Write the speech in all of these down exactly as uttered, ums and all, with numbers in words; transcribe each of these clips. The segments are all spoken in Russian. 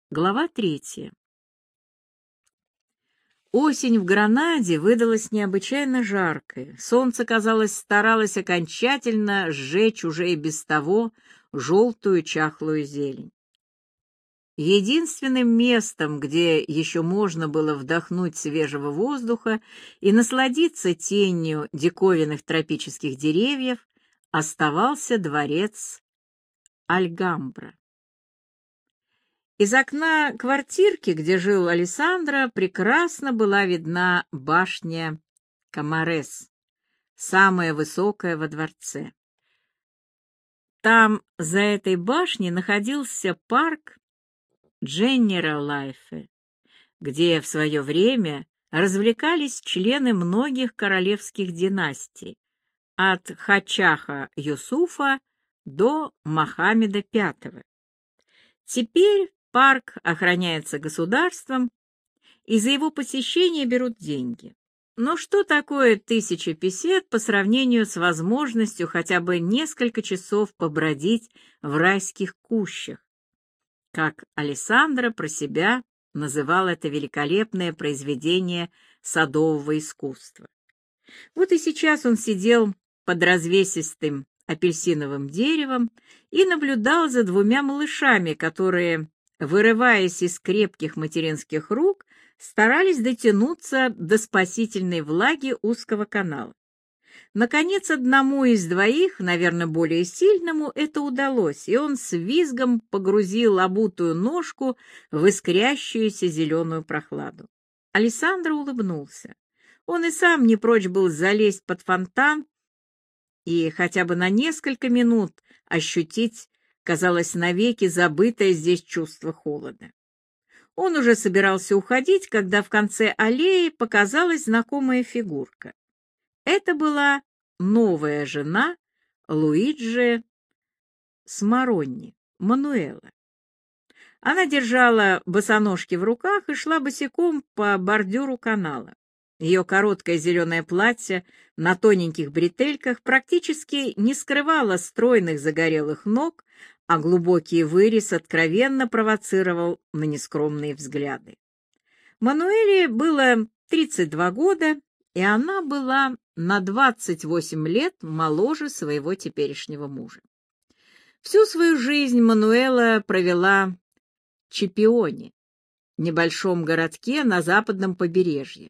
Глава третья. Осень в Гранаде выдалась необычайно жаркой. Солнце, казалось, старалось окончательно сжечь уже и без того желтую чахлую зелень. Единственным местом, где еще можно было вдохнуть свежего воздуха и насладиться тенью диковинных тропических деревьев, оставался дворец Альгамбра. Из окна квартирки, где жил Алессандро, прекрасно была видна башня Камарес, самая высокая во дворце. Там, за этой башней, находился парк Дженералайфе, где в свое время развлекались члены многих королевских династий, от Хачаха Юсуфа до Мохаммеда Пятого. Теперь парк охраняется государством, и за его посещение берут деньги. Но что такое тысяча песет по сравнению с возможностью хотя бы несколько часов побродить в райских кущах, как Алессандро про себя называл это великолепное произведение садового искусства. Вот и сейчас он сидел под развесистым апельсиновым деревом и наблюдал за двумя малышами, которые, вырываясь из крепких материнских рук, старались дотянуться до спасительной влаги узкого канала. Наконец, одному из двоих, наверное, более сильному, это удалось, и он с визгом погрузил обутую ножку в искрящуюся зеленую прохладу. Алессандро улыбнулся. Он и сам не прочь был залезть под фонтан и хотя бы на несколько минут ощутить, казалось, навеки забытое здесь чувство холода. Он уже собирался уходить, когда в конце аллеи показалась знакомая фигурка. Это была новая жена Луиджи Смаронни, Мануэла. Она держала босоножки в руках и шла босиком по бордюру канала. Ее короткое зеленое платье на тоненьких бретельках практически не скрывало стройных загорелых ног, а глубокий вырез откровенно провоцировал на нескромные взгляды. Мануэле было тридцать два года, и она была на двадцать восемь лет моложе своего теперешнего мужа. Всю свою жизнь Мануэла провела в Чепионе, небольшом городке на западном побережье.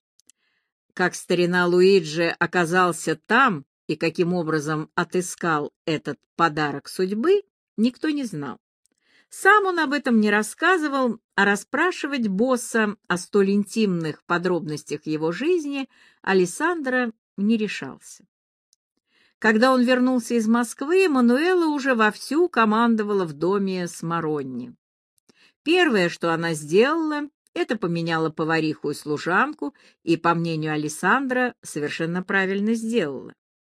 Как старина Луиджи оказался там и каким образом отыскал этот подарок судьбы, никто не знал. Сам он об этом не рассказывал, а расспрашивать босса о столь интимных подробностях его жизни Алессандро не решался. Когда он вернулся из Москвы, Мануэла уже вовсю командовала в доме Смаронни. Первое, что она сделала, это поменяла повариху и служанку, и, по мнению Алессандро, совершенно правильно сделала.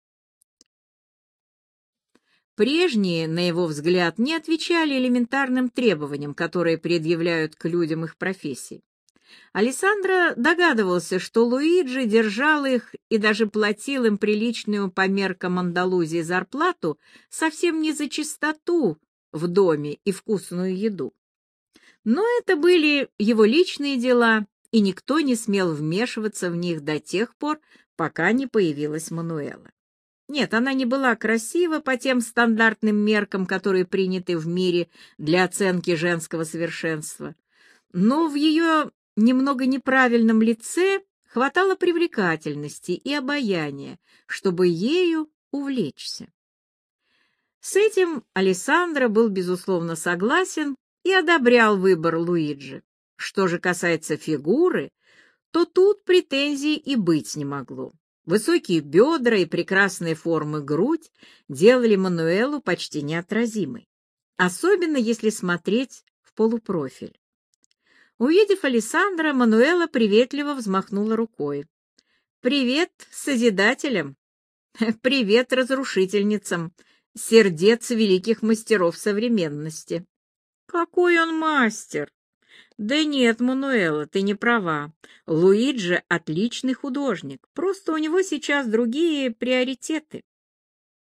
Прежние, на его взгляд, не отвечали элементарным требованиям, которые предъявляют к людям их профессии. Алессандро догадывался, что Луиджи держал их и даже платил им приличную по меркам Андалузии зарплату совсем не за чистоту в доме и вкусную еду. Но это были его личные дела, и никто не смел вмешиваться в них до тех пор, пока не появилась Мануэла. Нет, она не была красива по тем стандартным меркам, которые приняты в мире для оценки женского совершенства, но в ее немного неправильном лице хватало привлекательности и обаяния, чтобы ею увлечься. С этим Алессандро был, безусловно, согласен и одобрял выбор Луиджи. Что же касается фигуры, то тут претензий и быть не могло. Высокие бедра и прекрасные формы грудь делали Мануэлу почти неотразимой, особенно если смотреть в полупрофиль. Увидев Алессандро, Мануэла приветливо взмахнула рукой. «Привет созидателям! Привет разрушительницам! Сердец великих мастеров современности!» «Какой он мастер!» «Да нет, Мануэла, ты не права. Луиджи — отличный художник, просто у него сейчас другие приоритеты».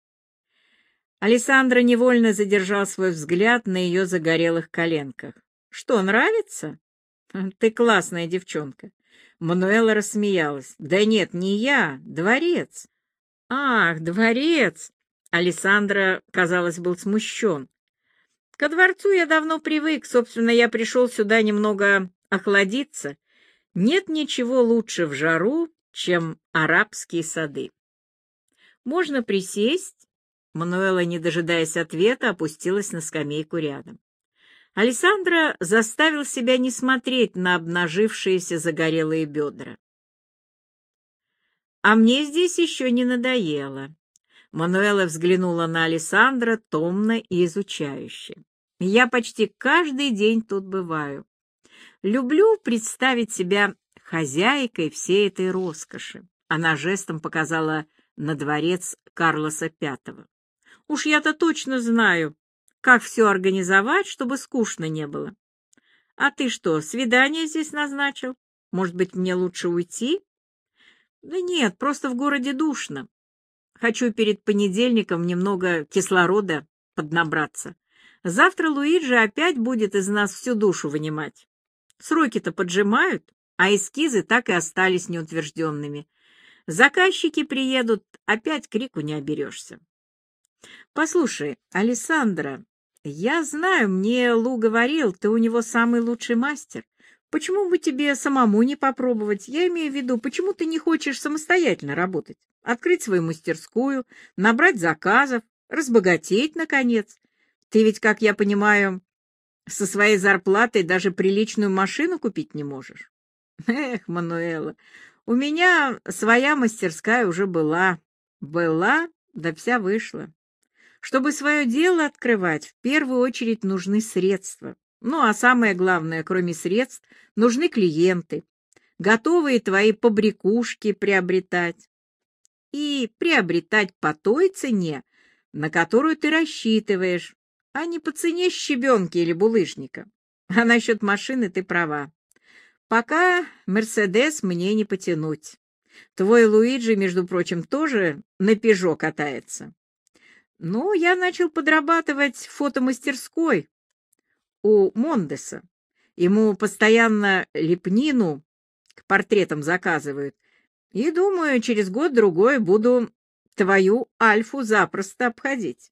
Алессандро невольно задержал свой взгляд на ее загорелых коленках. Что, нравится? Ты классная девчонка. Мануэла рассмеялась. Да нет, не я, дворец. Ах, дворец. Алессандро, казалось, был смущен. Ко дворцу я давно привык, собственно, я пришел сюда немного охладиться. Нет ничего лучше в жару, чем арабские сады. Можно присесть? Мануэла, не дожидаясь ответа, опустилась на скамейку рядом. Алессандро заставил себя не смотреть на обнажившиеся загорелые бедра. «А мне здесь еще не надоело». Мануэла взглянула на Алессандро томно и изучающе. «Я почти каждый день тут бываю. Люблю представить себя хозяйкой всей этой роскоши». Она жестом показала на дворец Карлоса Пятого. «Уж я-то точно знаю, как все организовать, чтобы скучно не было. А ты что, свидание здесь назначил? Может быть, мне лучше уйти?» «Да нет, просто в городе душно. Хочу перед понедельником немного кислорода поднабраться. Завтра Луиджи опять будет из нас всю душу вынимать. Сроки-то поджимают, а эскизы так и остались неутвержденными. Заказчики приедут, опять крику не оберешься. Послушай, Алессандро, я знаю, мне Лу говорил, ты у него самый лучший мастер. Почему бы тебе самому не попробовать? Я имею в виду, почему ты не хочешь самостоятельно работать? Открыть свою мастерскую, набрать заказов, разбогатеть, наконец. Ты ведь, как я понимаю, со своей зарплатой даже приличную машину купить не можешь. Эх, Мануэла, у меня своя мастерская уже была. Была, да вся вышла. Чтобы свое дело открывать, в первую очередь нужны средства. Ну, а самое главное, кроме средств, нужны клиенты, готовые твои побрякушки приобретать. И приобретать по той цене, на которую ты рассчитываешь, а не по цене щебенки или булыжника. А насчет машины ты права. Пока «Мерседес» мне не потянуть. Твой Луиджи, между прочим, тоже на «Пежо» катается. Ну, я начал подрабатывать в фотомастерской у Мондеса. Ему постоянно лепнину к портретам заказывают. И, думаю, через год-другой буду твою Альфу запросто обходить.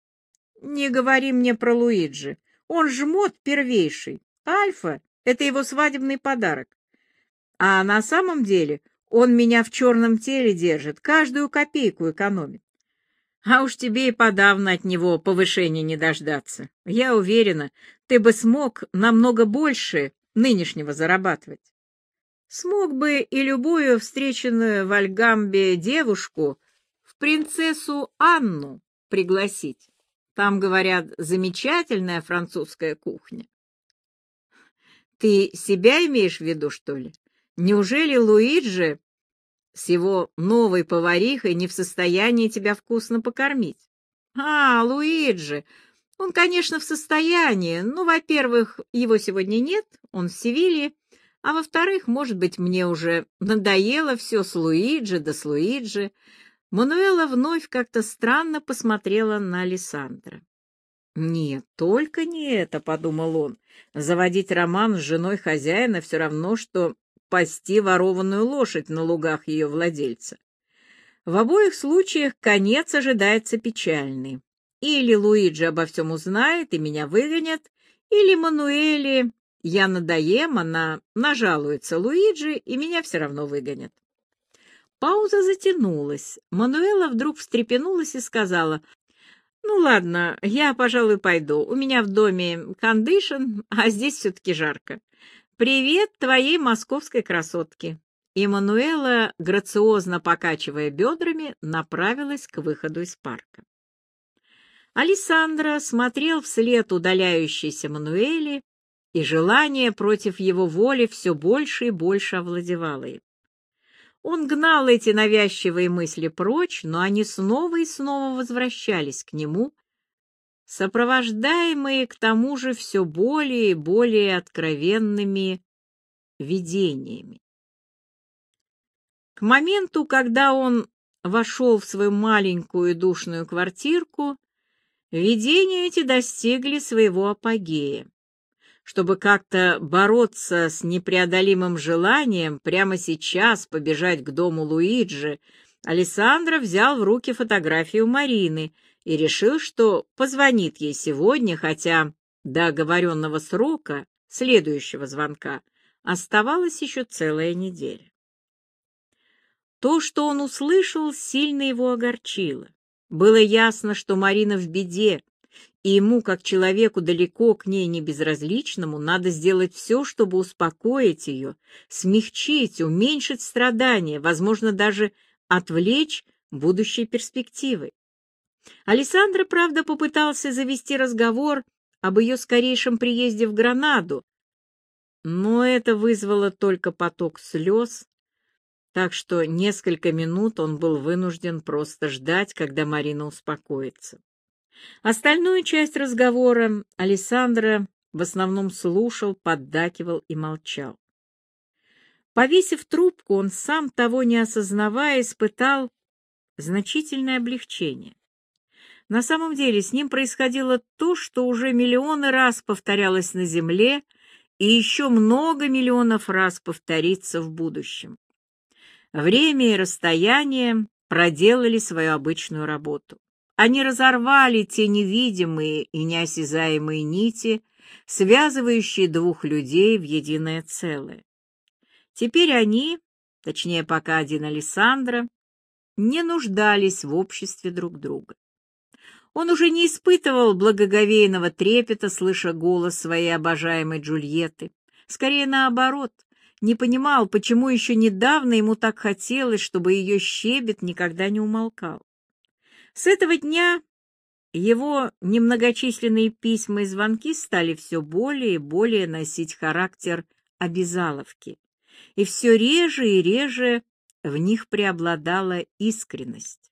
Не говори мне про Луиджи. Он жмот первейший. Альфа — это его свадебный подарок. А на самом деле он меня в черном теле держит, каждую копейку экономит. А уж тебе и подавно от него повышения не дождаться. Я уверена, ты бы смог намного больше нынешнего зарабатывать. Смог бы и любую встреченную в Альгамбе девушку в принцессу Анну пригласить. Там, говорят, замечательная французская кухня. Ты себя имеешь в виду, что ли? Неужели Луиджи с его новой поварихой не в состоянии тебя вкусно покормить? А, Луиджи, он, конечно, в состоянии, но, во-первых, его сегодня нет, он в Севилье, а во-вторых, может быть, мне уже надоело все с Луиджи да с Луиджи. Мануэла вновь как-то странно посмотрела на Алессандро. «Нет, только не это», — подумал он. «Заводить роман с женой хозяина все равно, что пасти ворованную лошадь на лугах ее владельца. В обоих случаях конец ожидается печальный. Или Луиджи обо всем узнает и меня выгонят, или Мануэле я надоем, она нажалуется Луиджи, и меня все равно выгонят». Пауза затянулась. Мануэла вдруг встрепенулась и сказала: «Ну ладно, я, пожалуй, пойду. У меня в доме кондишн, а здесь все-таки жарко. Привет твоей московской красотке». И Мануэла, грациозно покачивая бедрами, направилась к выходу из парка. Алессандро смотрел вслед удаляющейся Мануэле, и желание против его воли все больше и больше овладевало им. Он гнал эти навязчивые мысли прочь, но они снова и снова возвращались к нему, сопровождаемые к тому же все более и более откровенными видениями. К моменту, когда он вошел в свою маленькую и душную квартирку, видения эти достигли своего апогея. Чтобы как-то бороться с непреодолимым желанием прямо сейчас побежать к дому Луиджи, Алессандро взял в руки фотографию Марины и решил, что позвонит ей сегодня, хотя до оговоренного срока, следующего звонка, оставалась еще целая неделя. То, что он услышал, сильно его огорчило. Было ясно, что Марина в беде, и ему, как человеку далеко к ней не безразличному, надо сделать все, чтобы успокоить ее, смягчить, уменьшить страдания, возможно, даже отвлечь будущей перспективой. Алессандро, правда, попытался завести разговор об ее скорейшем приезде в Гранаду, но это вызвало только поток слез, так что несколько минут он был вынужден просто ждать, когда Марина успокоится. Остальную часть разговора Алессандро в основном слушал, поддакивал и молчал. Повесив трубку, он, сам того не осознавая, испытал значительное облегчение. На самом деле с ним происходило то, что уже миллионы раз повторялось на Земле и еще много миллионов раз повторится в будущем. Время и расстояние проделали свою обычную работу. Они разорвали те невидимые и неосязаемые нити, связывающие двух людей в единое целое. Теперь они, точнее пока один Алессандро, не нуждались в обществе друг друга. Он уже не испытывал благоговейного трепета, слыша голос своей обожаемой Джульетты. Скорее наоборот, не понимал, почему еще недавно ему так хотелось, чтобы ее щебет никогда не умолкал. С этого дня его немногочисленные письма и звонки стали все более и более носить характер обязаловки, и все реже и реже в них преобладала искренность.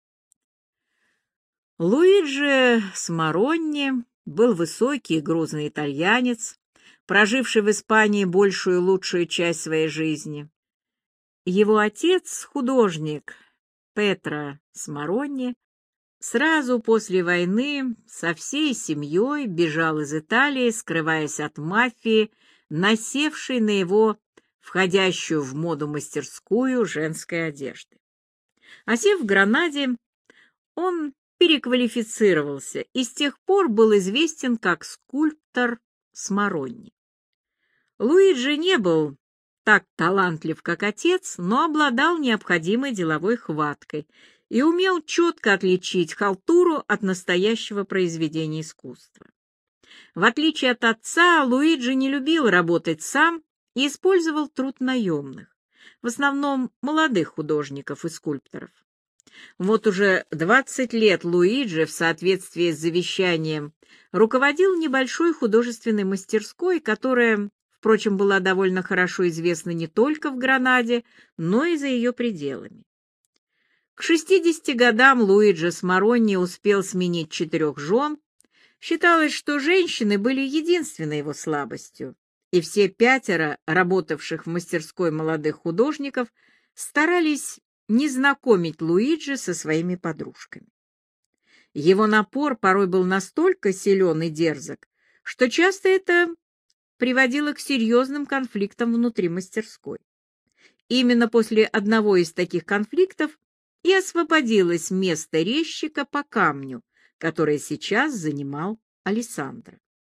Луиджи Смаронни был высокий и грузный итальянец, проживший в Испании большую и лучшую часть своей жизни. Его отец, художник Петро Смаронни, сразу после войны со всей семьей бежал из Италии, скрываясь от мафии, насевшей на его входящую в моду мастерскую женской одежды. Осев в Гранаде, он переквалифицировался и с тех пор был известен как скульптор Смаронни. Луиджи не был так талантлив, как отец, но обладал необходимой деловой хваткой и умел четко отличить халтуру от настоящего произведения искусства. В отличие от отца, Луиджи не любил работать сам и использовал труд наемных, в основном молодых художников и скульпторов. Вот уже двадцать лет Луиджи в соответствии с завещанием руководил небольшой художественной мастерской, которая, впрочем, была довольно хорошо известна не только в Гранаде, но и за ее пределами. К шестидесяти годам Луиджи Смаронни успел сменить четырех жен. Считалось, что женщины были единственной его слабостью, и все пятеро работавших в мастерской молодых художников старались не знакомить Луиджи со своими подружками. Его напор порой был настолько силен и дерзок, что часто это приводило к серьезным конфликтам внутри мастерской. Именно после одного из таких конфликтов и освободилось место резчика по камню, которое сейчас занимал Алессандро.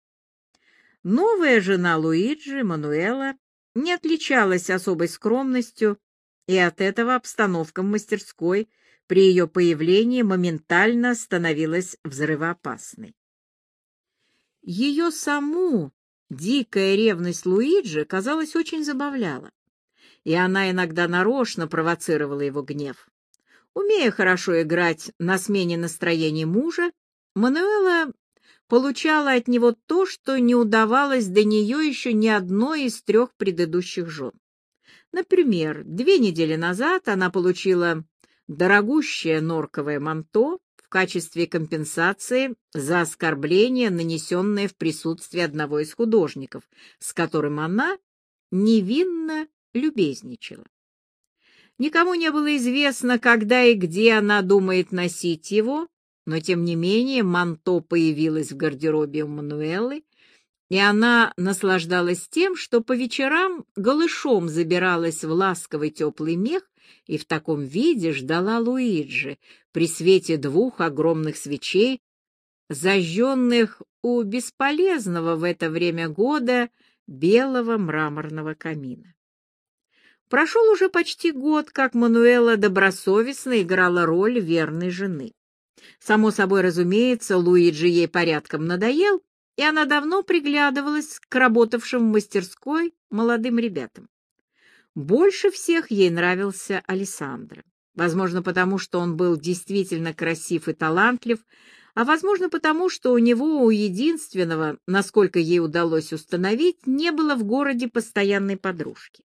Новая жена Луиджи, Мануэла, не отличалась особой скромностью, и от этого обстановка в мастерской при ее появлении моментально становилась взрывоопасной. Ее саму дикая ревность Луиджи, казалось, очень забавляла, и она иногда нарочно провоцировала его гнев. Умея хорошо играть на смене настроений мужа, Мануэла получала от него то, что не удавалось до нее еще ни одной из трех предыдущих жен. Например, две недели назад она получила дорогущее норковое манто в качестве компенсации за оскорбление, нанесенное в присутствии одного из художников, с которым она невинно любезничала. Никому не было известно, когда и где она думает носить его, но, тем не менее, манто появилось в гардеробе у Мануэлы, и она наслаждалась тем, что по вечерам голышом забиралась в ласковый теплый мех и в таком виде ждала Луиджи при свете двух огромных свечей, зажженных у бесполезного в это время года белого мраморного камина. Прошел уже почти год, как Мануэла добросовестно играла роль верной жены. Само собой разумеется, Луиджи ей порядком надоел, и она давно приглядывалась к работавшим в мастерской молодым ребятам. Больше всех ей нравился Алессандро. Возможно, потому что он был действительно красив и талантлив, а возможно, потому что у него, у единственного, насколько ей удалось установить, не было в городе постоянной подружки.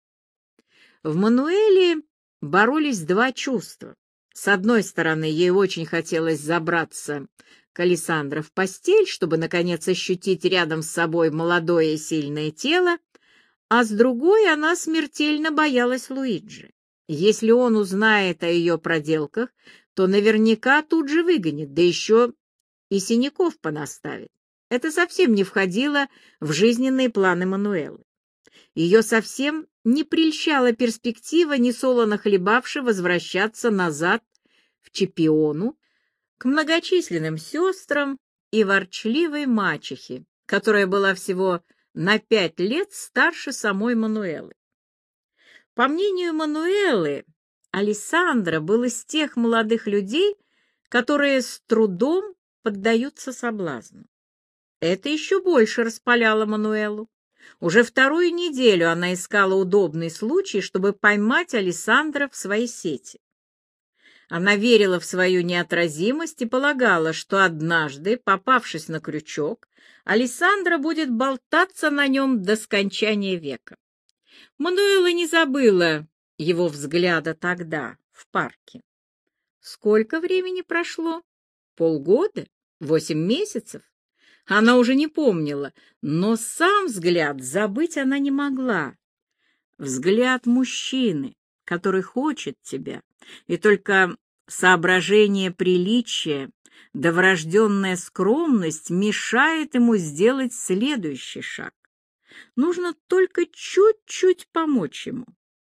В Мануэле боролись два чувства. С одной стороны, ей очень хотелось забраться к Алессандро в постель, чтобы, наконец, ощутить рядом с собой молодое и сильное тело, а с другой она смертельно боялась Луиджи. Если он узнает о ее проделках, то наверняка тут же выгонит, да еще и синяков понаставит. Это совсем не входило в жизненные планы Мануэлы. Ее совсем не прельщала перспектива несолоно хлебавши возвращаться назад в Чепиону к многочисленным сестрам и ворчливой мачехе, которая была всего на пять лет старше самой Мануэлы. По мнению Мануэлы, Алессандро был из тех молодых людей, которые с трудом поддаются соблазну. Это еще больше распаляло Мануэлу. Уже вторую неделю она искала удобный случай, чтобы поймать Алессандро в свои сети. Она верила в свою неотразимость и полагала, что однажды, попавшись на крючок, Алессандро будет болтаться на нем до скончания века. Мануэла не забыла его взгляда тогда, в парке. Сколько времени прошло? Полгода? Восемь месяцев? Она уже не помнила, но сам взгляд забыть она не могла. Взгляд мужчины, который хочет тебя, и только соображение приличия да врожденная скромность мешает ему сделать следующий шаг. Нужно только чуть-чуть помочь ему.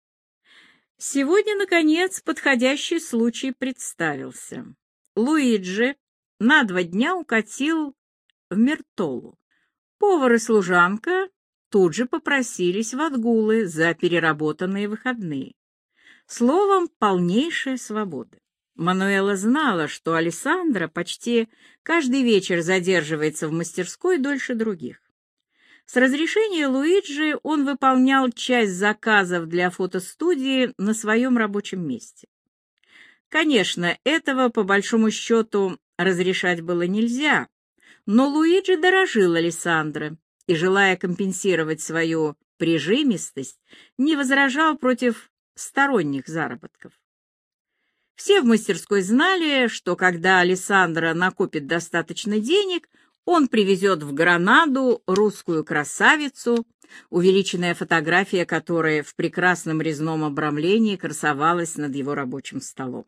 Сегодня, наконец, подходящий случай представился. Луиджи на два дня укатил в Мертолу. Повар и служанка тут же попросились в отгулы за переработанные выходные. Словом, полнейшая свобода. Мануэла знала, что Алессандро почти каждый вечер задерживается в мастерской дольше других. С разрешения Луиджи он выполнял часть заказов для фотостудии на своем рабочем месте. Конечно, этого, по большому счету, разрешать было нельзя, но Луиджи дорожил Алессандро и, желая компенсировать свою прижимистость, не возражал против сторонних заработков. Все в мастерской знали, что когда Алессандро накопит достаточно денег, он привезет в Гранаду русскую красавицу, увеличенная фотография которой в прекрасном резном обрамлении красовалась над его рабочим столом.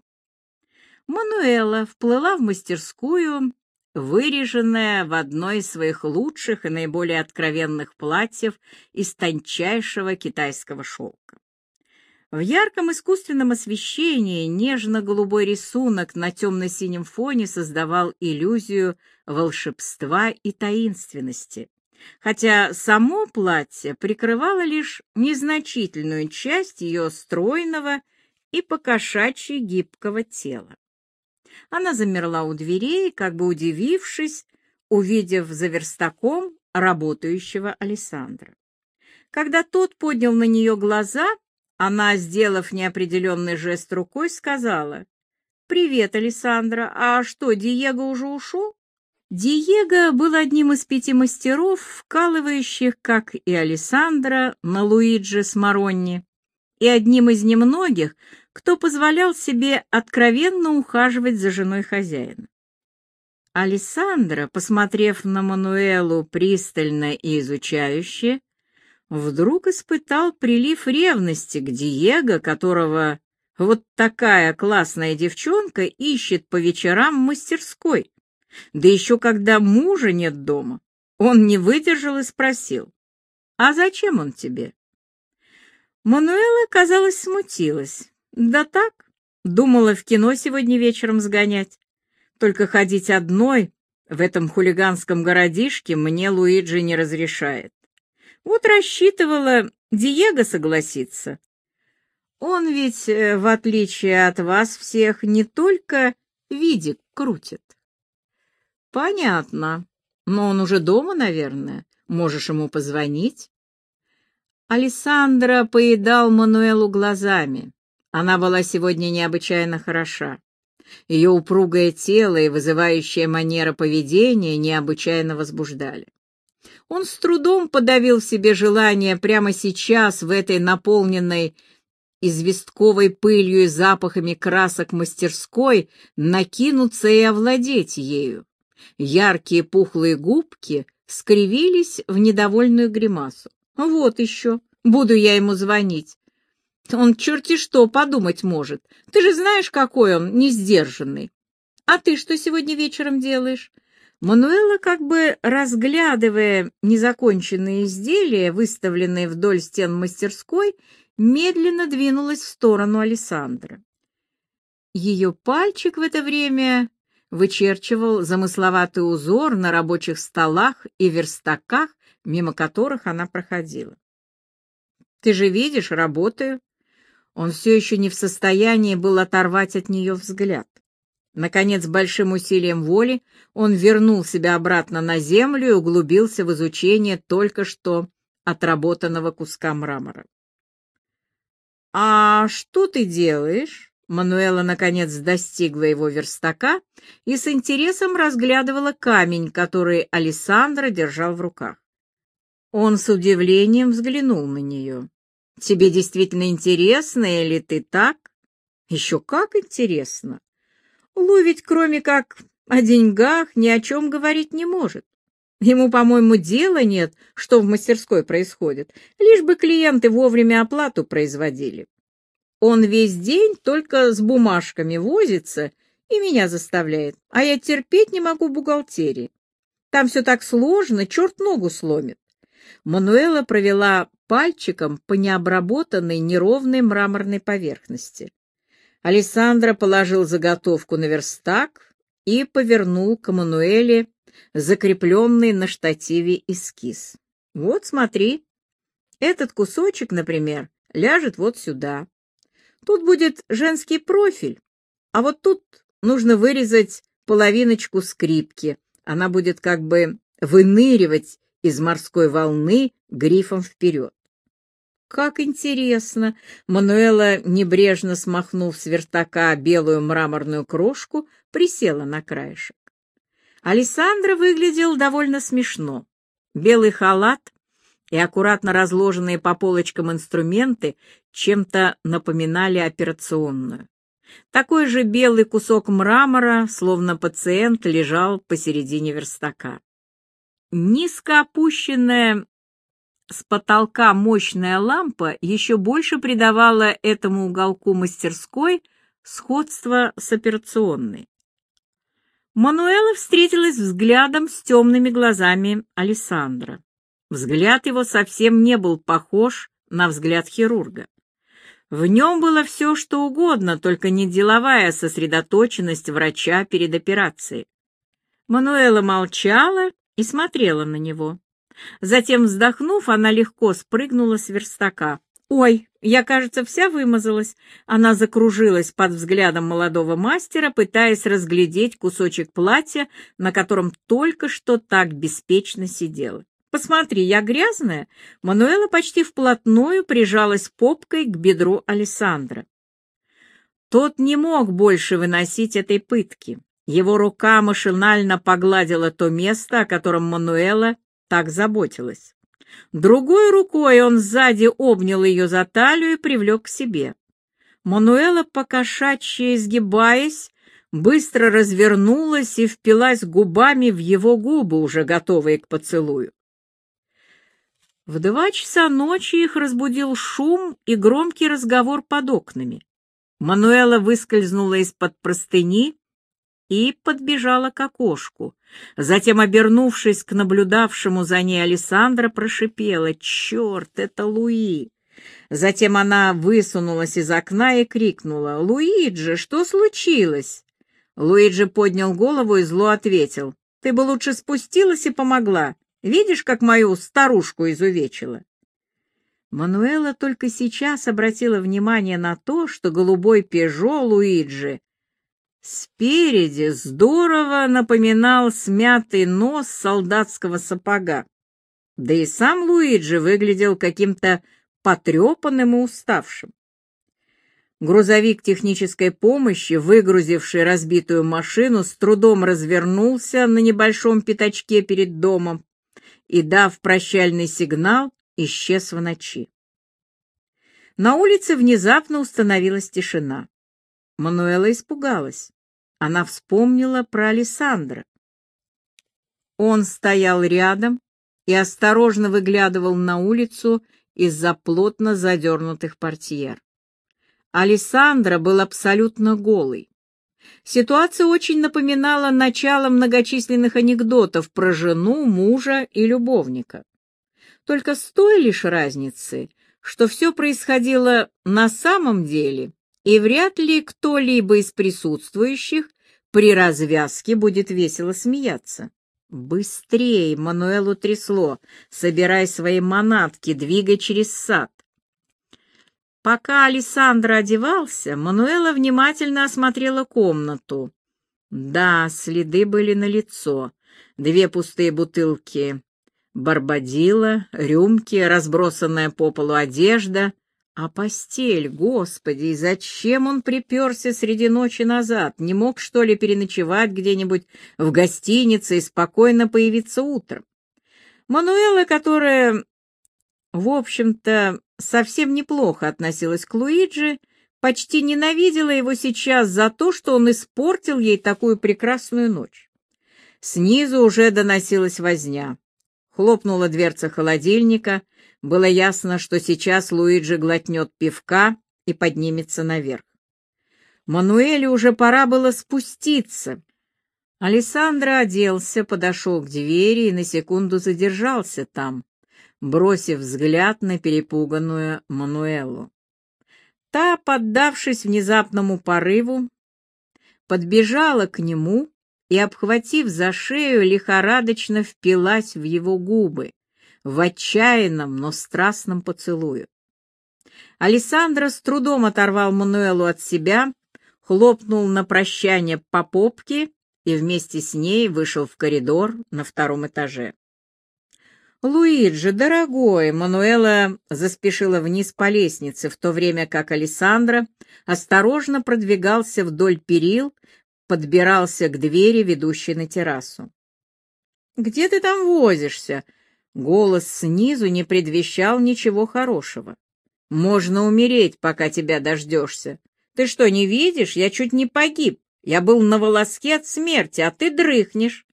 Мануэла вплыла в мастерскую, выреженная в одно из своих лучших и наиболее откровенных платьев из тончайшего китайского шелка. В ярком искусственном освещении нежно-голубой рисунок на темно-синем фоне создавал иллюзию волшебства и таинственности, хотя само платье прикрывало лишь незначительную часть ее стройного и покошачьи гибкого тела. Она замерла у дверей, как бы удивившись, увидев за верстаком работающего Алессандро. Когда тот поднял на нее глаза, она, сделав неопределенный жест рукой, сказала: «Привет, Алессандро, а что, Диего уже ушел?» Диего был одним из пяти мастеров, вкалывающих, как и Алессандро, на Луиджи Смаронни, и одним из немногих, кто позволял себе откровенно ухаживать за женой хозяина. Алессандро, посмотрев на Мануэлу пристально и изучающе, вдруг испытал прилив ревности к Диего, которого вот такая классная девчонка ищет по вечерам в мастерской, да еще когда мужа нет дома. Он не выдержал и спросил: «А зачем он тебе?» Мануэла, казалось, смутилась. «Да так, думала в кино сегодня вечером сгонять. Только ходить одной в этом хулиганском городишке мне Луиджи не разрешает. Вот рассчитывала, Диего согласится. Он ведь, в отличие от вас всех, не только видик крутит». «Понятно. Но он уже дома, наверное. Можешь ему позвонить?» Алессандро поедал Мануэлу глазами. Она была сегодня необычайно хороша. Ее упругое тело и вызывающая манера поведения необычайно возбуждали. Он с трудом подавил в себе желание прямо сейчас, в этой наполненной известковой пылью и запахами красок мастерской, накинуться и овладеть ею. Яркие пухлые губки скривились в недовольную гримасу. «Вот еще, буду я ему звонить. Он черти что подумать может. Ты же знаешь, какой он несдержанный. А ты что сегодня вечером делаешь?» Мануэла, как бы разглядывая незаконченные изделия, выставленные вдоль стен мастерской, медленно двинулась в сторону Алессандро. Ее пальчик в это время вычерчивал замысловатый узор на рабочих столах и верстаках, мимо которых она проходила. «Ты же видишь, работаю». Он все еще не в состоянии был оторвать от нее взгляд. Наконец, большим усилием воли он вернул себя обратно на землю и углубился в изучение только что отработанного куска мрамора. «А что ты делаешь?» Мануэла, наконец, достигла его верстака и с интересом разглядывала камень, который Алессандро держал в руках. Он с удивлением взглянул на нее. «Тебе действительно интересно, или ты так?» «Еще как интересно! Лу ведь кроме как о деньгах ни о чем говорить не может. Ему, по-моему, дела нет, что в мастерской происходит, лишь бы клиенты вовремя оплату производили. Он весь день только с бумажками возится и меня заставляет, а я терпеть не могу бухгалтерии. Там все так сложно, черт ногу сломит». Мануэла провела пальчиком по необработанной неровной мраморной поверхности. Алессандро положил заготовку на верстак и повернул к Мануэле закрепленный на штативе эскиз. «Вот смотри, этот кусочек, например, ляжет вот сюда. Тут будет женский профиль, а вот тут нужно вырезать половиночку скрипки. Она будет как бы выныривать из морской волны грифом вперед». «Как интересно!» Мануэла, небрежно смахнув с верстака белую мраморную крошку, присела на краешек. Алессандро выглядел довольно смешно. Белый халат и аккуратно разложенные по полочкам инструменты чем-то напоминали операционную. Такой же белый кусок мрамора, словно пациент, лежал посередине верстака. Низко опущенная с потолка мощная лампа еще больше придавала этому уголку мастерской сходство с операционной. Мануэла встретилась взглядом с темными глазами Алессандро. Взгляд его совсем не был похож на взгляд хирурга. В нем было все, что угодно, только не деловая сосредоточенность врача перед операцией. Мануэла молчала и смотрела на него. Затем, вздохнув, она легко спрыгнула с верстака. «Ой, я, кажется, вся вымазалась». Она закружилась под взглядом молодого мастера, пытаясь разглядеть кусочек платья, на котором только что так беспечно сидела. «Посмотри, я грязная». Мануэла почти вплотную прижалась попкой к бедру Алессандро. Тот не мог больше выносить этой пытки. Его рука машинально погладила то место, о котором Мануэла так заботилась. Другой рукой он сзади обнял ее за талию и привлек к себе. Мануэла, покошачьи изгибаясь, быстро развернулась и впилась губами в его губы, уже готовые к поцелую. В два часа ночи их разбудил шум и громкий разговор под окнами. Мануэла выскользнула из-под простыни и подбежала к окошку. Затем, обернувшись к наблюдавшему за ней Алессандро, прошипела: «Черт, это Луи!» Затем она высунулась из окна и крикнула: «Луиджи, что случилось?» Луиджи поднял голову и зло ответил: «Ты бы лучше спустилась и помогла. Видишь, как мою старушку изувечила?» Мануэла только сейчас обратила внимание на то, что голубой «Пежо» Луиджи спереди здорово напоминал смятый нос солдатского сапога. Да и сам Луиджи выглядел каким-то потрепанным и уставшим. Грузовик технической помощи, выгрузивший разбитую машину, с трудом развернулся на небольшом пятачке перед домом и, дав прощальный сигнал, исчез в ночи. На улице внезапно установилась тишина. Мануэла испугалась. Она вспомнила про Алессандро. Он стоял рядом и осторожно выглядывал на улицу из-за плотно задернутых портьер. Алессандро был абсолютно голый. Ситуация очень напоминала начало многочисленных анекдотов про жену, мужа и любовника. Только с той лишь разницей, что все происходило на самом деле, и вряд ли кто-либо из присутствующих при развязке будет весело смеяться. «Быстрей!» — Мануэлу трясло. «Собирай свои манатки, двигай через сад». Пока Алессандро одевался, Мануэла внимательно осмотрела комнату. Да, следы были налицо. Две пустые бутылки барбадилла, рюмки, разбросанная по полу одежда. А постель, господи, и зачем он приперся среди ночи назад? Не мог, что ли, переночевать где-нибудь в гостинице и спокойно появиться утром? Мануэла, которая, в общем-то, совсем неплохо относилась к Луиджи, почти ненавидела его сейчас за то, что он испортил ей такую прекрасную ночь. Снизу уже доносилась возня. Хлопнула дверца холодильника. Было ясно, что сейчас Луиджи глотнет пивка и поднимется наверх. Мануэле уже пора было спуститься. Алессандро оделся, подошел к двери и на секунду задержался там, бросив взгляд на перепуганную Мануэлу. Та, поддавшись внезапному порыву, подбежала к нему и, обхватив за шею, лихорадочно впилась в его губы в отчаянном, но страстном поцелуе. Алессандро с трудом оторвал Мануэлу от себя, хлопнул на прощание по попке и вместе с ней вышел в коридор на втором этаже. «Луиджи, дорогой!» — Мануэла заспешила вниз по лестнице, в то время как Алессандро осторожно продвигался вдоль перил, подбирался к двери, ведущей на террасу. «Где ты там возишься?» Голос снизу не предвещал ничего хорошего. «Можно умереть, пока тебя дождешься. Ты что, не видишь? Я чуть не погиб. Я был на волоске от смерти, а ты дрыхнешь».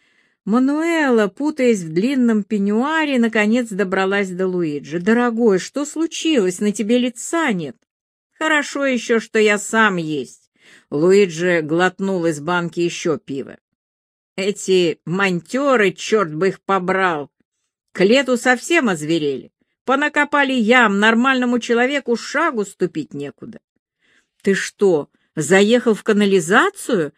Мануэла, путаясь в длинном пеньюаре, наконец добралась до Луиджи. «Дорогой, что случилось? На тебе лица нет». «Хорошо еще, что я сам есть». Луиджи глотнул из банки еще пива. «Эти монтеры, черт бы их побрал! К лету совсем озверели. Понакопали ям, нормальному человеку шагу ступить некуда». «Ты что, заехал в канализацию?»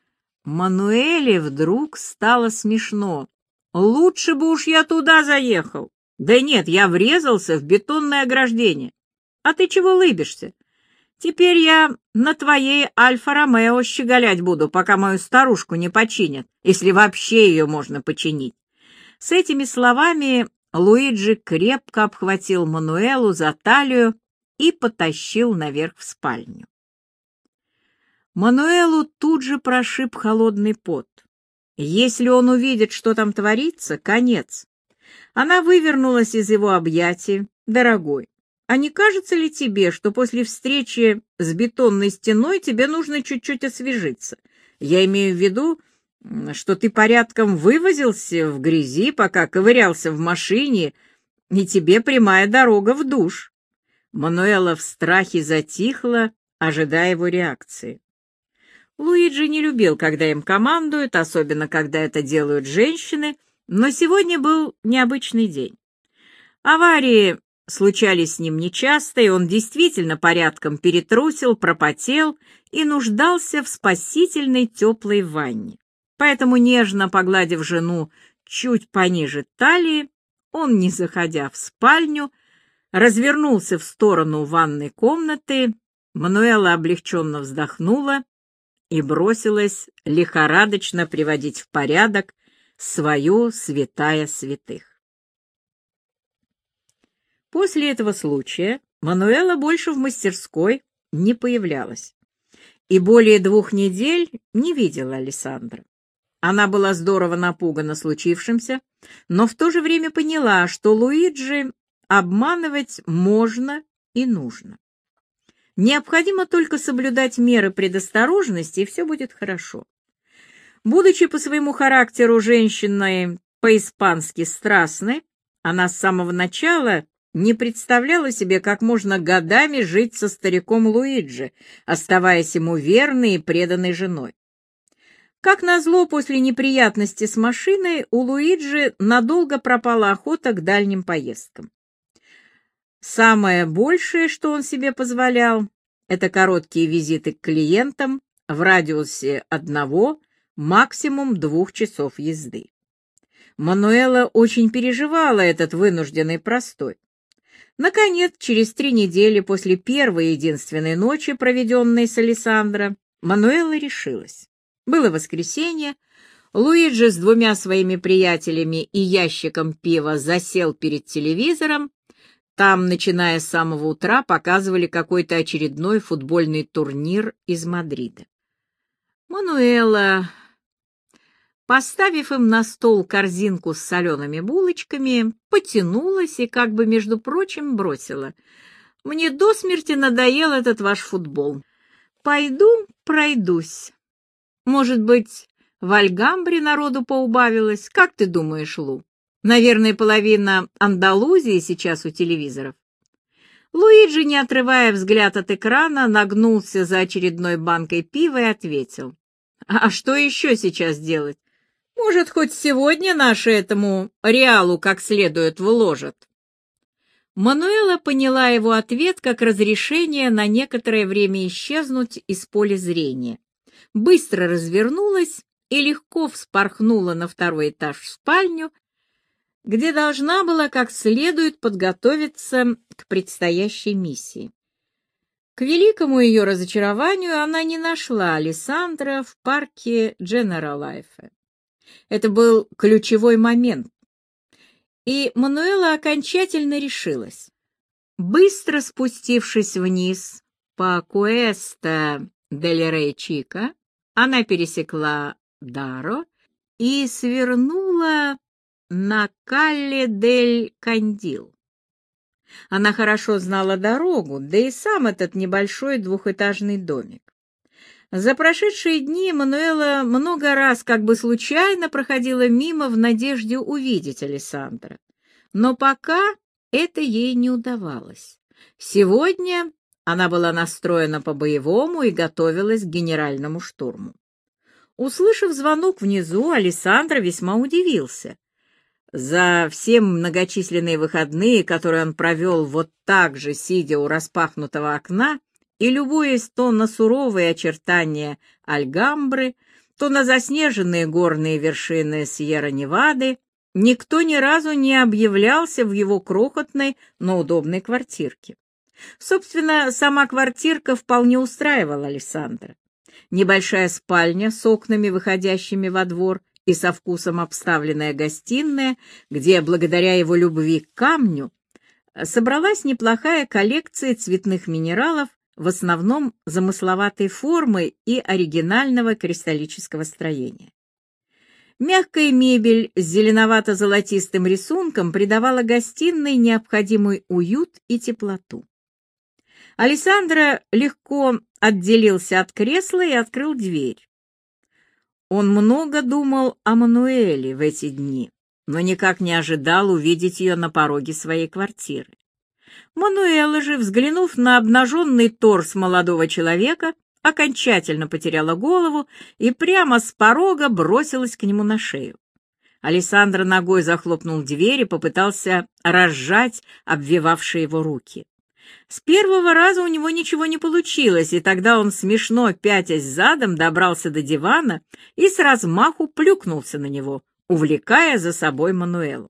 Мануэле вдруг стало смешно. «Лучше бы уж я туда заехал. Да нет, я врезался в бетонное ограждение. А ты чего лыбишься? Теперь я на твоей Альфа-Ромео щеголять буду, пока мою старушку не починят, если вообще ее можно починить». С этими словами Луиджи крепко обхватил Мануэлу за талию и потащил наверх в спальню. Мануэлу тут же прошиб холодный пот. Если он увидит, что там творится, конец. Она вывернулась из его объятий. «Дорогой, а не кажется ли тебе, что после встречи с бетонной стеной тебе нужно чуть-чуть освежиться? Я имею в виду, что ты порядком вывозился в грязи, пока ковырялся в машине, и тебе прямая дорога в душ». Мануэла в страхе затихла, ожидая его реакции. Луиджи не любил, когда им командуют, особенно когда это делают женщины, но сегодня был необычный день. Аварии случались с ним нечасто, и он действительно порядком перетрусил, пропотел и нуждался в спасительной теплой ванне. Поэтому, нежно погладив жену чуть пониже талии, он, не заходя в спальню, развернулся в сторону ванной комнаты. Мануэла облегченно вздохнула и бросилась лихорадочно приводить в порядок свою святая святых. После этого случая Мануэла больше в мастерской не появлялась и более двух недель не видела Алессандро. Она была здорово напугана случившимся, но в то же время поняла, что Луиджи обманывать можно и нужно. Необходимо только соблюдать меры предосторожности, и все будет хорошо. Будучи по своему характеру женщиной по-испански страстной, она с самого начала не представляла себе, как можно годами жить со стариком Луиджи, оставаясь ему верной и преданной женой. Как назло, после неприятности с машиной у Луиджи надолго пропала охота к дальним поездкам. Самое большее, что он себе позволял, это короткие визиты к клиентам в радиусе одного, максимум двух часов езды. Мануэла очень переживала этот вынужденный простой. Наконец, через три недели после первой и единственной ночи, проведенной с Алессандро, Мануэла решилась. Было воскресенье, Луиджи с двумя своими приятелями и ящиком пива засел перед телевизором. Там, начиная с самого утра, показывали какой-то очередной футбольный турнир из Мадрида. Мануэла, поставив им на стол корзинку с солеными булочками, потянулась и, как бы, между прочим, бросила: «Мне до смерти надоел этот ваш футбол. Пойду пройдусь. Может быть, в Альгамбре народу поубавилось? Как ты думаешь, Лу? Наверное, половина Андалузии сейчас у телевизоров». Луиджи, не отрывая взгляд от экрана, нагнулся за очередной банкой пива и ответил: «А что еще сейчас делать? Может, хоть сегодня наши этому Реалу как следует вложат?» Мануэла поняла его ответ как разрешение на некоторое время исчезнуть из поля зрения, быстро развернулась и легко вспорхнула на второй этаж в спальню, где должна была как следует подготовиться к предстоящей миссии. К великому ее разочарованию она не нашла Алессандро в парке Дженералайфе. Это был ключевой момент, и Мануэла окончательно решилась. Быстро спустившись вниз по Куэста дель Рей Чико, она пересекла Даро и свернула на Калле дель Кандил. Она хорошо знала дорогу, да и сам этот небольшой двухэтажный домик. За прошедшие дни Мануэла много раз как бы случайно проходила мимо в надежде увидеть Алессандро, но пока это ей не удавалось. Сегодня она была настроена по-боевому и готовилась к генеральному штурму. Услышав звонок внизу, Алессандро весьма удивился. За все многочисленные выходные, которые он провел вот так же, сидя у распахнутого окна и любуясь то на суровые очертания Альгамбры, то на заснеженные горные вершины Сьерра-Невады, никто ни разу не объявлялся в его крохотной, но удобной квартирке. Собственно, сама квартирка вполне устраивала Алессандро. Небольшая спальня с окнами, выходящими во двор, и со вкусом обставленная гостиная, где, благодаря его любви к камню, собралась неплохая коллекция цветных минералов, в основном замысловатой формы и оригинального кристаллического строения. Мягкая мебель с зеленовато-золотистым рисунком придавала гостиной необходимый уют и теплоту. Алессандро легко отделился от кресла и открыл дверь. Он много думал о Мануэле в эти дни, но никак не ожидал увидеть ее на пороге своей квартиры. Мануэла же, взглянув на обнаженный торс молодого человека, окончательно потеряла голову и прямо с порога бросилась к нему на шею. Алессандро ногой захлопнул дверь и попытался разжать обвивавшие его руки. С первого раза у него ничего не получилось, и тогда он, смешно пятясь задом, добрался до дивана и с размаху плюхнулся на него, увлекая за собой Мануэлу.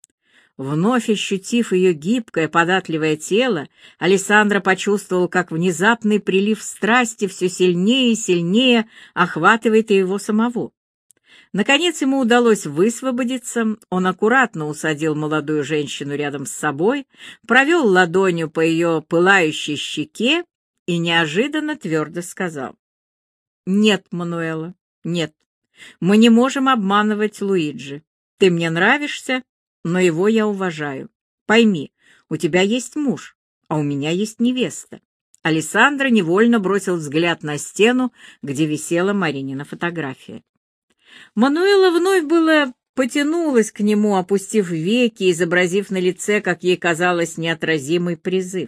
Вновь ощутив ее гибкое, податливое тело, Алессандро почувствовал, как внезапный прилив страсти все сильнее и сильнее охватывает и его самого. Наконец ему удалось высвободиться, он аккуратно усадил молодую женщину рядом с собой, провел ладонью по ее пылающей щеке и неожиданно твердо сказал: «Нет, Мануэла, нет, мы не можем обманывать Луиджи. Ты мне нравишься, но его я уважаю. Пойми, у тебя есть муж, а у меня есть невеста». Алессандро невольно бросил взгляд на стену, где висела Маринина фотография. Мануэла вновь было потянулась к нему, опустив веки, изобразив на лице, как ей казалось, неотразимый призыв.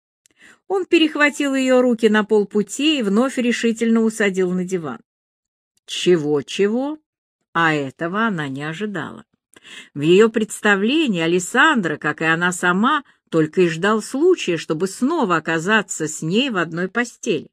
Он перехватил ее руки на полпути и вновь решительно усадил на диван. Чего-чего, а этого она не ожидала. В ее представлении Алессандро, как и она сама, только и ждал случая, чтобы снова оказаться с ней в одной постели.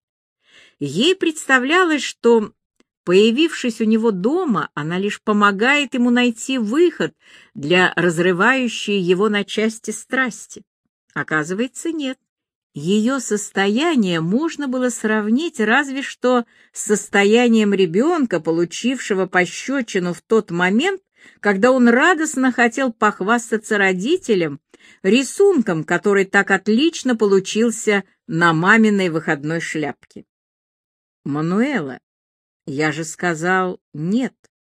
Ей представлялось, что, появившись у него дома, она лишь помогает ему найти выход для разрывающей его на части страсти. Оказывается, нет. Ее состояние можно было сравнить разве что с состоянием ребенка, получившего пощечину в тот момент, когда он радостно хотел похвастаться родителям рисунком, который так отлично получился на маминой выходной шляпке. «Мануэла, я же сказал нет».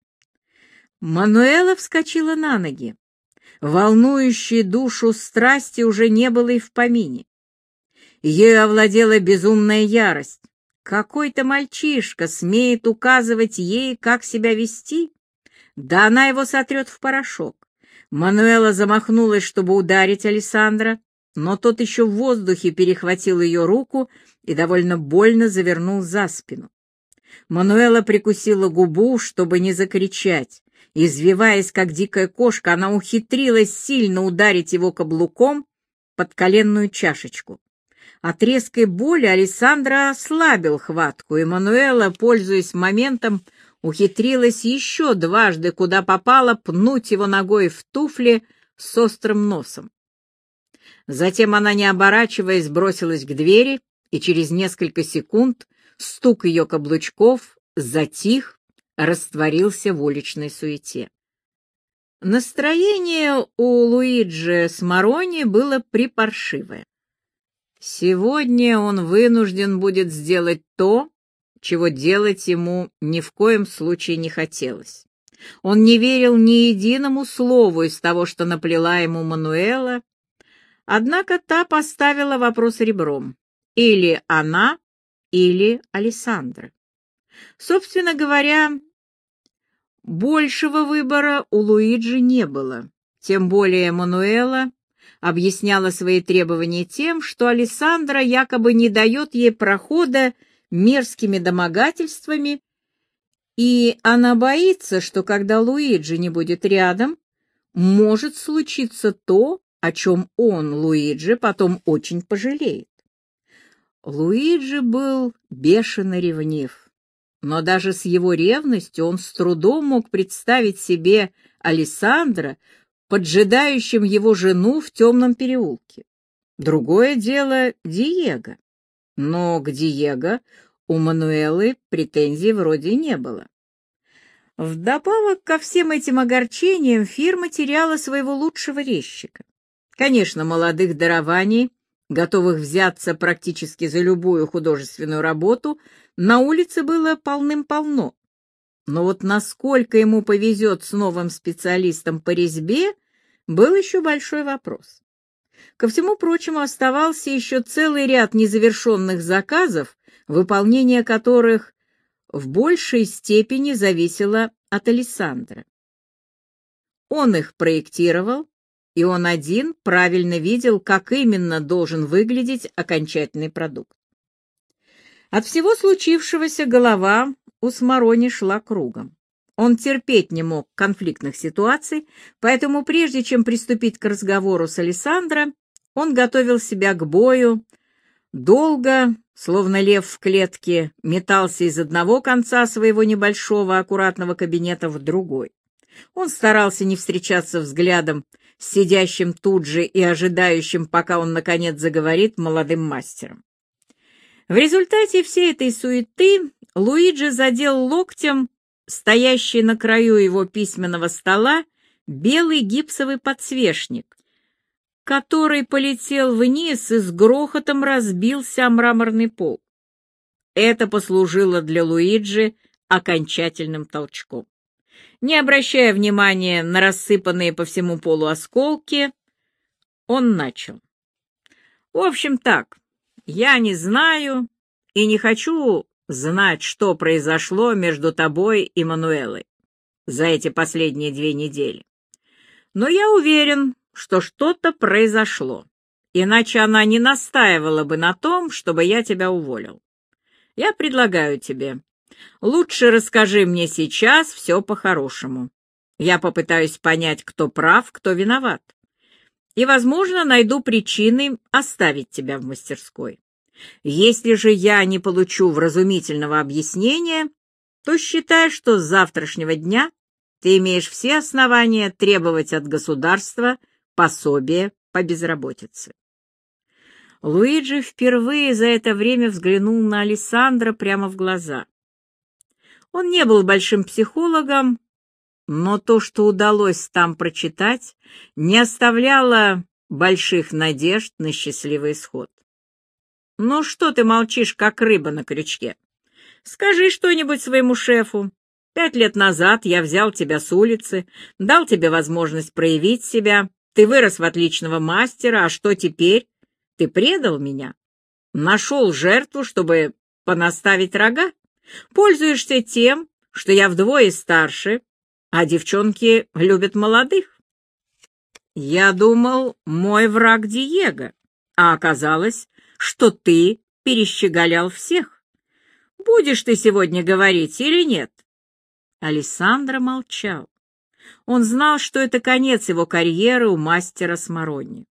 Мануэла вскочила на ноги. Волнующей душу страсти уже не было и в помине. Ею овладела безумная ярость. Какой-то мальчишка смеет указывать ей, как себя вести? Да она его сотрет в порошок. Мануэла замахнулась, чтобы ударить Алессандро, но тот еще в воздухе перехватил ее руку и довольно больно завернул за спину. Мануэла прикусила губу, чтобы не закричать. Извиваясь, как дикая кошка, она ухитрилась сильно ударить его каблуком под коленную чашечку. От резкой боли Алессандро ослабил хватку, и Мануэла, пользуясь моментом, ухитрилась еще дважды, куда попало, пнуть его ногой в туфли с острым носом. Затем она, не оборачиваясь, бросилась к двери, и через несколько секунд стук ее каблучков затих, растворился в уличной суете. Настроение у Луиджи Смарони было припаршивое. Сегодня он вынужден будет сделать то, чего делать ему ни в коем случае не хотелось. Он не верил ни единому слову из того, что наплела ему Мануэла, однако та поставила вопрос ребром: или она, или Алессандро. Собственно говоря, большего выбора у Луиджи не было, тем более Мануэла объясняла свои требования тем, что Алессандро якобы не дает ей прохода мерзкими домогательствами, и она боится, что когда Луиджи не будет рядом, может случиться то, о чем он, Луиджи, потом очень пожалеет. Луиджи был бешено ревнив, но даже с его ревностью он с трудом мог представить себе Алессандро, поджидающим его жену в темном переулке. Другое дело Диего. Но к Диего у Мануэлы претензий вроде не было. Вдобавок ко всем этим огорчениям фирма теряла своего лучшего резчика. Конечно, молодых дарований, готовых взяться практически за любую художественную работу, на улице было полным-полно. Но вот насколько ему повезет с новым специалистом по резьбе, был еще большой вопрос. Ко всему прочему, оставался еще целый ряд незавершенных заказов, выполнение которых в большей степени зависело от Алессандро. Он их проектировал, и он один правильно видел, как именно должен выглядеть окончательный продукт. От всего случившегося голова у Смарони шла кругом. Он терпеть не мог конфликтных ситуаций, поэтому прежде чем приступить к разговору с Алессандро, он готовил себя к бою, долго, словно лев в клетке, метался из одного конца своего небольшого аккуратного кабинета в другой. Он старался не встречаться взглядом с сидящим тут же и ожидающим, пока он, наконец, заговорит, молодым мастером. В результате всей этой суеты Луиджи задел локтем стоящий на краю его письменного стола белый гипсовый подсвечник, который полетел вниз и с грохотом разбился о мраморный пол. Это послужило для Луиджи окончательным толчком. Не обращая внимания на рассыпанные по всему полу осколки, он начал. «В общем так, я не знаю и не хочу знать, что произошло между тобой и Мануэлой за эти последние две недели. Но я уверен, что что-то произошло, иначе она не настаивала бы на том, чтобы я тебя уволил. Я предлагаю тебе, лучше расскажи мне сейчас все по-хорошему. Я попытаюсь понять, кто прав, кто виноват. И, возможно, найду причины оставить тебя в мастерской. Если же я не получу вразумительного объяснения, то считай, что с завтрашнего дня ты имеешь все основания требовать от государства пособия по безработице». Луиджи впервые за это время взглянул на Алессандро прямо в глаза. Он не был большим психологом, но то, что удалось там прочитать, не оставляло больших надежд на счастливый исход. «Ну что ты молчишь, как рыба на крючке? Скажи что-нибудь своему шефу. Пять лет назад я взял тебя с улицы, дал тебе возможность проявить себя. Ты вырос в отличного мастера, а что теперь? Ты предал меня? Нашел жертву, чтобы понаставить рога? Пользуешься тем, что я вдвое старше, а девчонки любят молодых? Я думал, мой враг Диего, а оказалось, что ты перещеголял всех. Будешь ты сегодня говорить или нет?» Алессандро молчал. Он знал, что это конец его карьеры у мастера Смарони.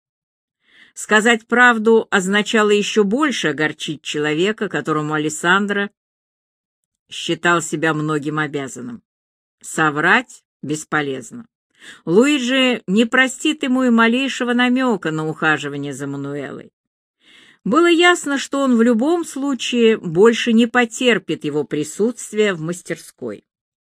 Сказать правду означало еще больше огорчить человека, которому Алессандро считал себя многим обязанным. Соврать бесполезно. Луиджи не простит ему и малейшего намека на ухаживание за Мануэлой. Было ясно, что он в любом случае больше не потерпит его присутствия в мастерской.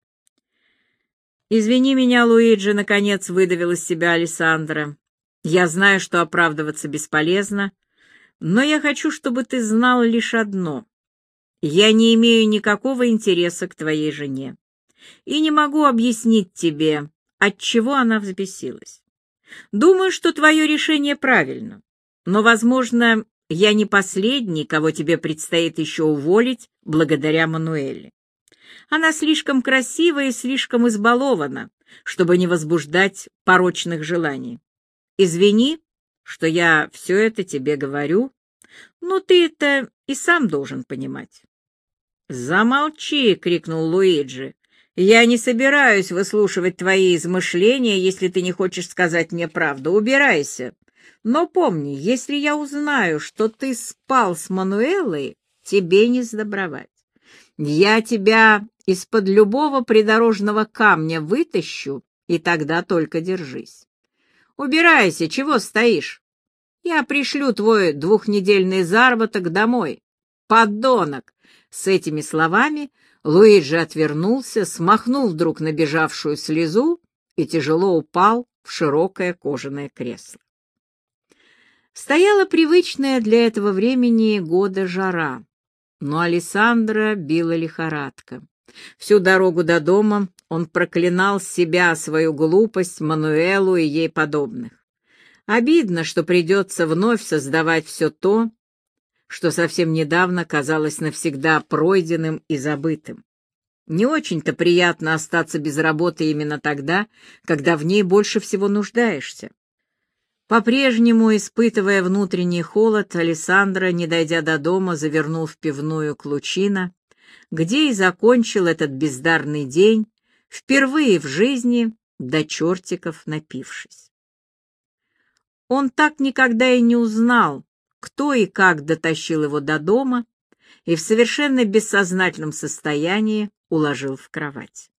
«Извини меня, Луиджи», — наконец выдавил из себя Алессандро. «Я знаю, что оправдываться бесполезно, но я хочу, чтобы ты знал лишь одно. Я не имею никакого интереса к твоей жене и не могу объяснить тебе, отчего она взбесилась. Думаю, что твое решение правильно, но, возможно, я не последний, кого тебе предстоит еще уволить благодаря Мануэле. Она слишком красива и слишком избалована, чтобы не возбуждать порочных желаний. Извини, что я все это тебе говорю, но ты это и сам должен понимать». «Замолчи!» — крикнул Луиджи. «Я не собираюсь выслушивать твои измышления, если ты не хочешь сказать мне правду. Убирайся. Но помни, если я узнаю, что ты спал с Мануэлой, тебе не сдобровать. Я тебя из-под любого придорожного камня вытащу, и тогда только держись. Убирайся, чего стоишь? Я пришлю твой двухнедельный заработок домой. Подонок!» С этими словами Луиджи отвернулся, смахнул вдруг набежавшую слезу и тяжело упал в широкое кожаное кресло. Стояла привычная для этого времени года жара, но Алессандро била лихорадка. Всю дорогу до дома он проклинал себя, свою глупость, Мануэлу и ей подобных. Обидно, что придется вновь создавать все то, что совсем недавно казалось навсегда пройденным и забытым. Не очень-то приятно остаться без работы именно тогда, когда в ней больше всего нуждаешься. По-прежнему, испытывая внутренний холод, Алессандро, не дойдя до дома, завернул в пивную Клучино, где и закончил этот бездарный день, впервые в жизни до чертиков напившись. Он так никогда и не узнал, кто и как дотащил его до дома и в совершенно бессознательном состоянии уложил в кровать.